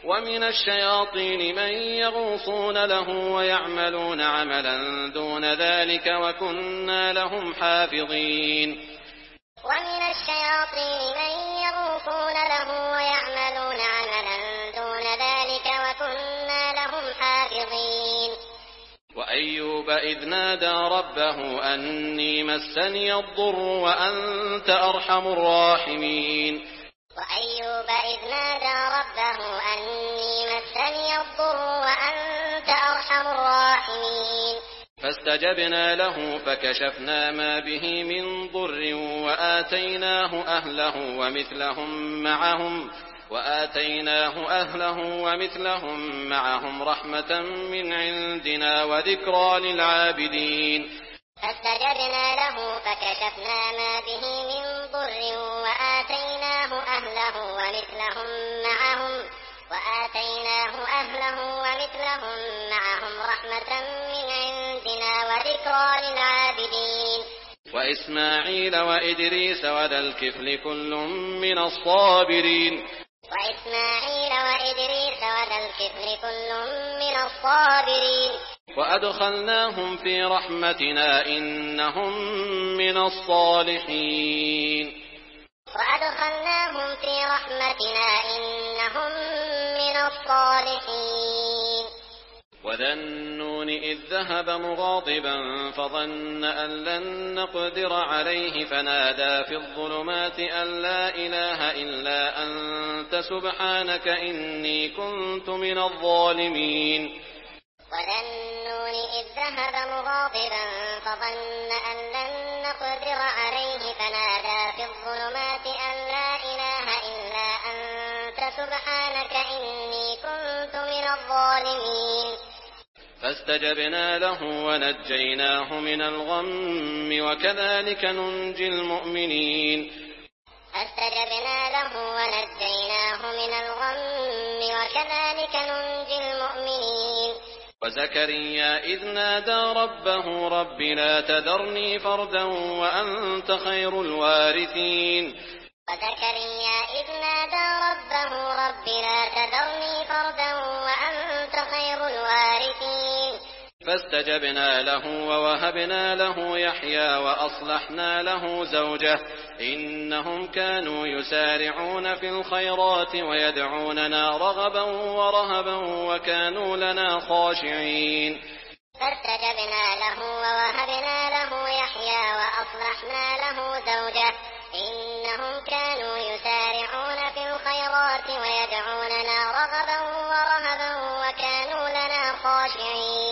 ومن الشياطين من يغوصون له ويعملون عملا دون ذلك وكنا لهم حافظين. ومن الشياطين من يغوصون له ويعملون عملا دون ذلك وكنا لهم حافظين. وأيوب إذ نادى ربه أني مسني الضر وأنت أرحم الراحمين. وأيوب إذ نادى ربه أني مسني الضر وأنت أرحم الراحمين. فاستجبنا له فكشفنا ما به من ضر وآتيناه أهله معهم رحمة من عندنا وذكرى للعابدين. فاستجبنا له فكشفنا ما به من ضر وآتيناه أهله ومثلهم معهم رحمة من عندنا وذكرى للعابدين. وإسماعيل وإدريس وذا الكفل كل من الصابرين. وأدخلناهم في رحمتنا إنهم من الصالحين. وذا النون إذ ذهب مغاضبا فظن أن لن نقدر عليه فنادى في الظلمات أن لا إله إلا أنت سبحانك إني كنت من الظالمين. وذا النون إذ ذهب مغاضبا فظن أن لن نقدر عليه فنادى في الظلمات أن لا إله إلا أنت سبحانك إني كنت من الظالمين. فاستجبنا له ونجيناه من الغم وكذلك ننجي المؤمنين. وزكريا إذ نادى ربه رب لا تذرني فردا وأنت خير الوارثين. فاستجبنا له ووهبنا له يحيى وأصلحنا له زوجه إنهم كانوا يسارعون في الخيرات ويدعوننا رغبا ورهبا وكانوا لنا خاشعين. فاستجبنا له ووهبنا له يحيى وأصلحنا له زوجه إنهم كانوا يسارعون في الخيرات ويدعوننا رغبا ورهبا وكانوا لنا خاشعين.